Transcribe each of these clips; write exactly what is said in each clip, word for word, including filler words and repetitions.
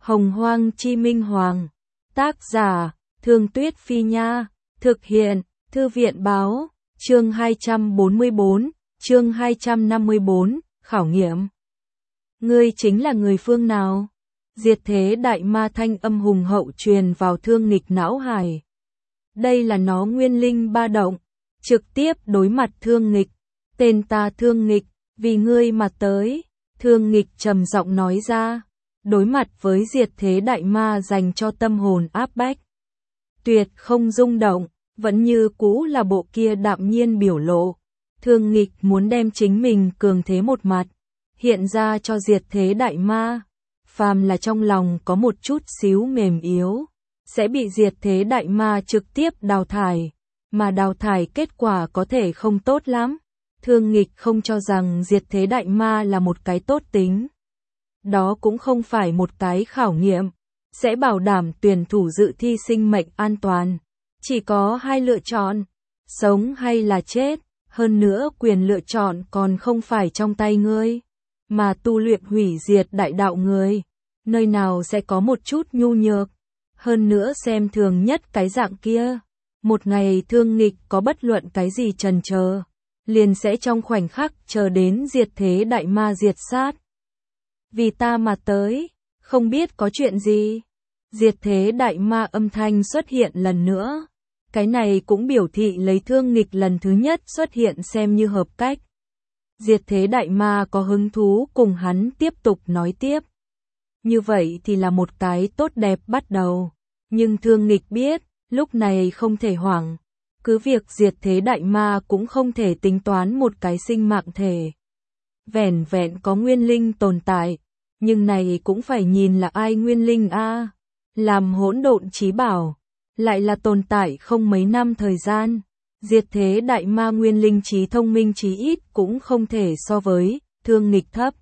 Hồng Hoang Chi Minh Hoàng. Tác giả, Thương Tuyết Phi Nha. Thực hiện, Thư viện Báo. Chương hai trăm bốn mươi bốn, chương hai trăm năm mươi bốn, khảo nghiệm. Ngươi chính là người phương nào? Diệt thế đại ma thanh âm hùng hậu truyền vào Thương Nghịch não hải. Đây là nó nguyên linh ba động, trực tiếp đối mặt Thương Nghịch. Tên ta Thương Nghịch, vì ngươi mà tới. Thương Nghịch trầm giọng nói ra, đối mặt với diệt thế đại ma dành cho tâm hồn áp bách. Tuyệt không rung động, vẫn như cũ là bộ kia đạm nhiên biểu lộ. Thương Nghịch muốn đem chính mình cường thế một mặt, hiện ra cho diệt thế đại ma. Phàm là trong lòng có một chút xíu mềm yếu, sẽ bị diệt thế đại ma trực tiếp đào thải, mà đào thải kết quả có thể không tốt lắm. Thương Nghịch không cho rằng diệt thế đại ma là một cái tốt tính. Đó cũng không phải một cái khảo nghiệm, sẽ bảo đảm tuyển thủ dự thi sinh mệnh an toàn. Chỉ có hai lựa chọn, sống hay là chết, hơn nữa quyền lựa chọn còn không phải trong tay ngươi, mà tu luyện hủy diệt đại đạo ngươi, nơi nào sẽ có một chút nhu nhược, hơn nữa xem thường nhất cái dạng kia. Một ngày Thương Nghịch có bất luận cái gì chần chờ, liền sẽ trong khoảnh khắc chờ đến diệt thế đại ma diệt sát. Vì ta mà tới, không biết có chuyện gì. Diệt thế đại ma âm thanh xuất hiện lần nữa. Cái này cũng biểu thị lấy Thương Nghịch lần thứ nhất xuất hiện xem như hợp cách. Diệt thế đại ma có hứng thú cùng hắn tiếp tục nói tiếp. Như vậy thì là một cái tốt đẹp bắt đầu. Nhưng Thương Nghịch biết, lúc này không thể hoảng. Cứ việc diệt thế đại ma cũng không thể tính toán một cái sinh mạng thể. Vẻn vẹn có nguyên linh tồn tại. Nhưng này cũng phải nhìn là ai nguyên linh a. Làm hỗn độn chí bảo, lại là tồn tại không mấy năm thời gian. Diệt thế đại ma nguyên linh trí thông minh chí ít cũng không thể so với Thương Nghịch thấp.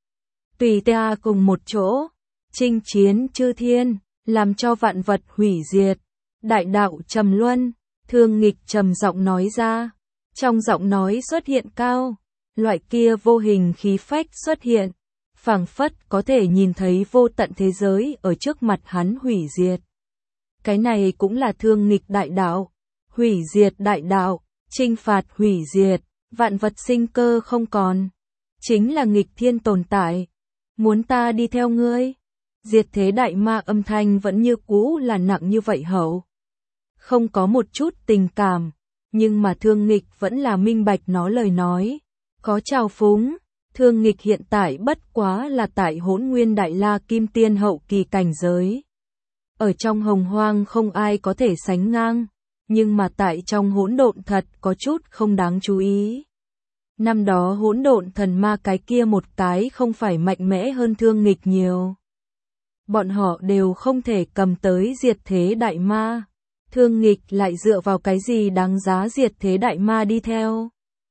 Tùy ta cùng một chỗ, chinh chiến chư thiên, làm cho vạn vật hủy diệt, đại đạo trầm luân. Thương Nghịch trầm giọng nói ra, trong giọng nói xuất hiện cao, loại kia vô hình khí phách xuất hiện, phảng phất có thể nhìn thấy vô tận thế giới ở trước mặt hắn hủy diệt. Cái này cũng là Thương Nghịch đại đạo, hủy diệt đại đạo, chinh phạt hủy diệt, vạn vật sinh cơ không còn, chính là nghịch thiên tồn tại. Muốn ta đi theo ngươi? Diệt thế đại ma âm thanh vẫn như cũ là nặng như vậy hậu. Không có một chút tình cảm, nhưng mà Thương Nghịch vẫn là minh bạch nó lời nói. Có trào phúng, Thương Nghịch hiện tại bất quá là tại Hỗn Nguyên Đại La Kim Tiên hậu kỳ cảnh giới. Ở trong hồng hoang không ai có thể sánh ngang, nhưng mà tại trong hỗn độn thật có chút không đáng chú ý. Năm đó hỗn độn thần ma cái kia một cái không phải mạnh mẽ hơn Thương Nghịch nhiều. Bọn họ đều không thể cầm tới diệt thế đại ma. Thương Nghịch lại dựa vào cái gì đáng giá diệt thế đại ma đi theo?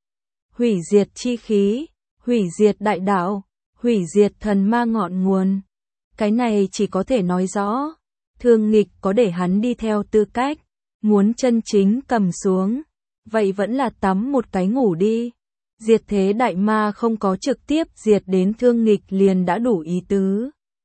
Hủy diệt chi khí, hủy diệt đại đạo, hủy diệt thần ma ngọn nguồn. Cái này chỉ có thể nói rõ, Thương Nghịch có để hắn đi theo tư cách, muốn chân chính cầm xuống, vậy vẫn là tắm một cái ngủ đi. Diệt thế đại ma không có trực tiếp diệt đến Thương Nghịch liền đã đủ ý tứ.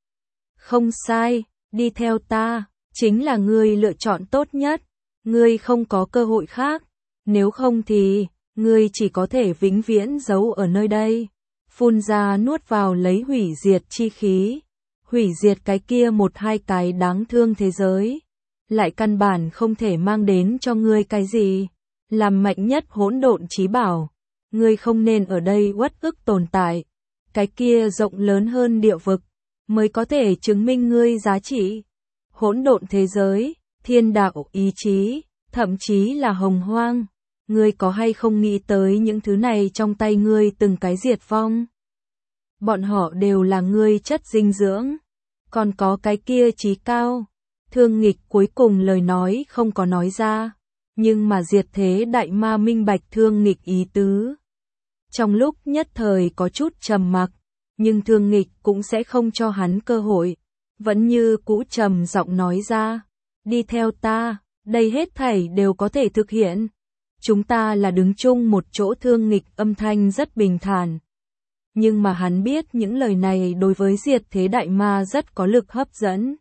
Không sai, đi theo ta, chính là ngươi lựa chọn tốt nhất, ngươi không có cơ hội khác, nếu không thì, ngươi chỉ có thể vĩnh viễn giấu ở nơi đây, phun ra nuốt vào lấy hủy diệt chi khí, hủy diệt cái kia một hai cái đáng thương thế giới, lại căn bản không thể mang đến cho ngươi cái gì, làm mạnh nhất hỗn độn chí bảo, ngươi không nên ở đây uất ức tồn tại, cái kia rộng lớn hơn địa vực, mới có thể chứng minh ngươi giá trị. Hỗn độn thế giới, thiên đạo ý chí, thậm chí là hồng hoang, ngươi có hay không nghĩ tới những thứ này trong tay ngươi từng cái diệt vong? Bọn họ đều là ngươi chất dinh dưỡng, còn có cái kia chí cao. Thương Nghịch cuối cùng lời nói không có nói ra, nhưng mà diệt thế đại ma minh bạch Thương Nghịch ý tứ. Trong lúc nhất thời có chút trầm mặc, nhưng Thương Nghịch cũng sẽ không cho hắn cơ hội. Vẫn như cũ trầm giọng nói ra, đi theo ta, đây hết thảy đều có thể thực hiện. Chúng ta là đứng chung một chỗ. Thương Nghịch âm thanh rất bình thản. Nhưng mà hắn biết những lời này đối với diệt thế đại ma rất có lực hấp dẫn.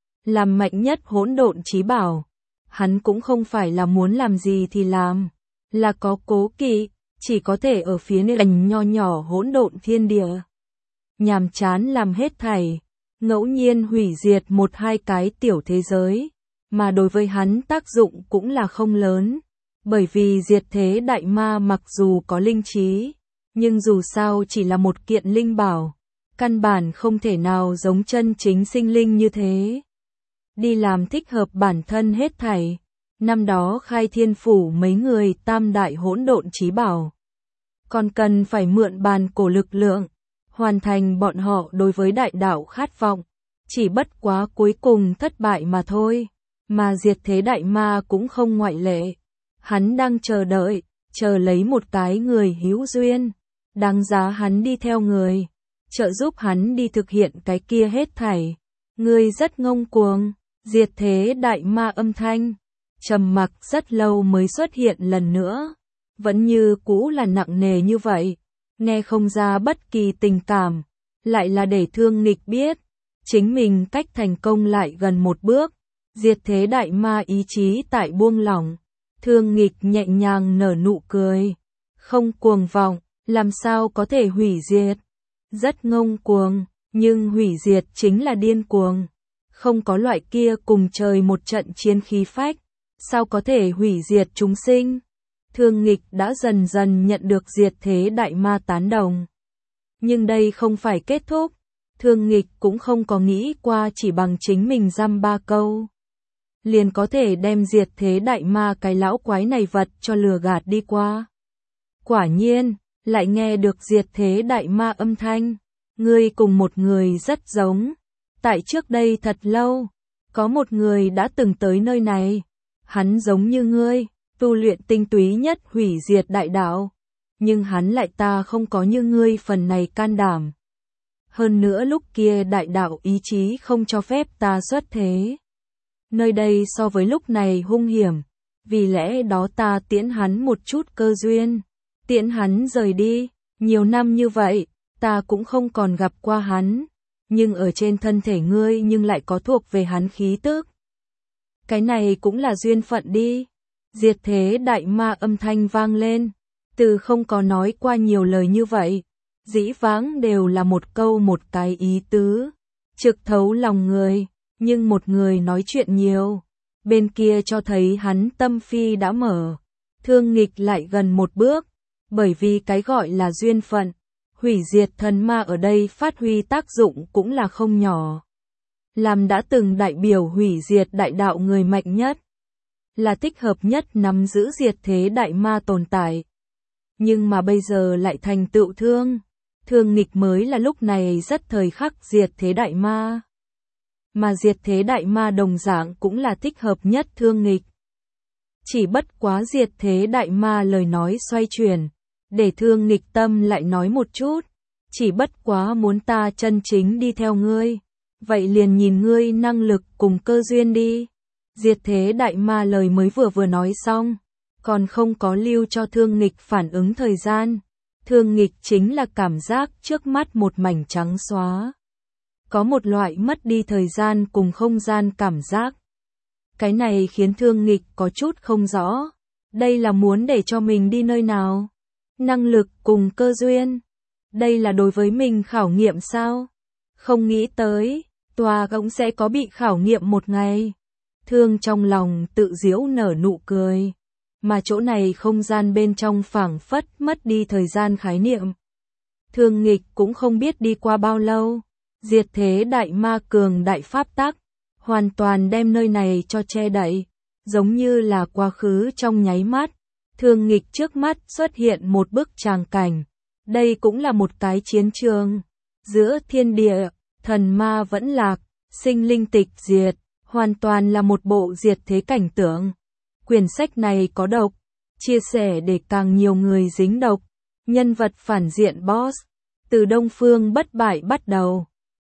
Làm mạnh nhất hỗn độn chí bảo, hắn cũng không phải là muốn làm gì thì làm, là có cố kỵ, chỉ có thể ở phía nền nho nhỏ hỗn độn thiên địa. Nhàm chán làm hết thảy, ngẫu nhiên hủy diệt một hai cái tiểu thế giới, mà đối với hắn tác dụng cũng là không lớn, bởi vì diệt thế đại ma mặc dù có linh trí, nhưng dù sao chỉ là một kiện linh bảo, căn bản không thể nào giống chân chính sinh linh như thế. Đi làm thích hợp bản thân hết thảy. Năm đó khai thiên phủ mấy người tam đại hỗn độn chí bảo, còn cần phải mượn bàn cổ lực lượng, hoàn thành bọn họ đối với đại đạo khát vọng, chỉ bất quá cuối cùng thất bại mà thôi, mà diệt thế đại ma cũng không ngoại lệ. Hắn đang chờ đợi, chờ lấy một cái người hữu duyên, đáng giá hắn đi theo người, trợ giúp hắn đi thực hiện cái kia hết thảy. Ngươi rất ngông cuồng, diệt thế đại ma âm thanh, trầm mặc rất lâu mới xuất hiện lần nữa, vẫn như cũ là nặng nề như vậy, nghe không ra bất kỳ tình cảm, lại là để Thương Nghịch biết, chính mình cách thành công lại gần một bước, diệt thế đại ma ý chí tại buông lỏng, Thương Nghịch nhẹ nhàng nở nụ cười, không cuồng vọng, làm sao có thể hủy diệt, rất ngông cuồng, nhưng hủy diệt chính là điên cuồng, không có loại kia cùng trời một trận chiến khí phách, sao có thể hủy diệt chúng sinh. Thương Nghịch đã dần dần nhận được diệt thế đại ma tán đồng. Nhưng đây không phải kết thúc, Thương Nghịch cũng không có nghĩ qua chỉ bằng chính mình dăm ba câu, liền có thể đem diệt thế đại ma cái lão quái này vật cho lừa gạt đi qua. Quả nhiên, lại nghe được diệt thế đại ma âm thanh, ngươi cùng một người rất giống. Tại trước đây thật lâu, có một người đã từng tới nơi này, hắn giống như ngươi, tu luyện tinh túy nhất hủy diệt đại đạo, nhưng hắn lại ta không có như ngươi phần này can đảm. Hơn nữa lúc kia đại đạo ý chí không cho phép ta xuất thế. Nơi đây so với lúc này hung hiểm, vì lẽ đó ta tiễn hắn một chút cơ duyên, tiễn hắn rời đi, nhiều năm như vậy, ta cũng không còn gặp qua hắn, nhưng ở trên thân thể ngươi nhưng lại có thuộc về hắn khí tức. Cái này cũng là duyên phận đi. Diệt thế đại ma âm thanh vang lên, từ không có nói qua nhiều lời như vậy, dĩ vãng đều là một câu một cái ý tứ, trực thấu lòng người, nhưng một người nói chuyện nhiều, bên kia cho thấy hắn tâm phi đã mở, Thương Nghịch lại gần một bước, bởi vì cái gọi là duyên phận, hủy diệt thần ma ở đây phát huy tác dụng cũng là không nhỏ. Làm đã từng đại biểu hủy diệt đại đạo người mạnh nhất, là thích hợp nhất nắm giữ diệt thế đại ma tồn tại. Nhưng mà bây giờ lại thành tựu thương, Thương Nghịch mới là lúc này rất thời khắc diệt thế đại ma. Mà diệt thế đại ma đồng dạng cũng là thích hợp nhất Thương Nghịch. Chỉ bất quá diệt thế đại ma lời nói xoay chuyển, để Thương Nghịch tâm lại nói một chút, chỉ bất quá muốn ta chân chính đi theo ngươi, vậy liền nhìn ngươi năng lực cùng cơ duyên đi. Diệt thế đại ma lời mới vừa vừa nói xong, còn không có lưu cho Thương Nghịch phản ứng thời gian. Thương Nghịch chính là cảm giác trước mắt một mảnh trắng xóa. Có một loại mất đi thời gian cùng không gian cảm giác. Cái này khiến Thương Nghịch có chút không rõ. Đây là muốn để cho mình đi nơi nào? Năng lực cùng cơ duyên. Đây là đối với mình khảo nghiệm sao? Không nghĩ tới, tòa cũng sẽ có bị khảo nghiệm một ngày. Thương trong lòng tự giễu nở nụ cười, mà chỗ này không gian bên trong phảng phất mất đi thời gian khái niệm. Thương Nghịch cũng không biết đi qua bao lâu, diệt thế đại ma cường đại pháp tắc, hoàn toàn đem nơi này cho che đậy, giống như là quá khứ trong nháy mắt. Thương Nghịch trước mắt xuất hiện một bức tràng cảnh, đây cũng là một cái chiến trường, giữa thiên địa, thần ma vẫn lạc, sinh linh tịch diệt. Hoàn toàn là một bộ diệt thế cảnh tượng. Quyển sách này có độc, chia sẻ để càng nhiều người dính độc. Nhân vật phản diện boss, từ Đông Phương bất bại bắt đầu.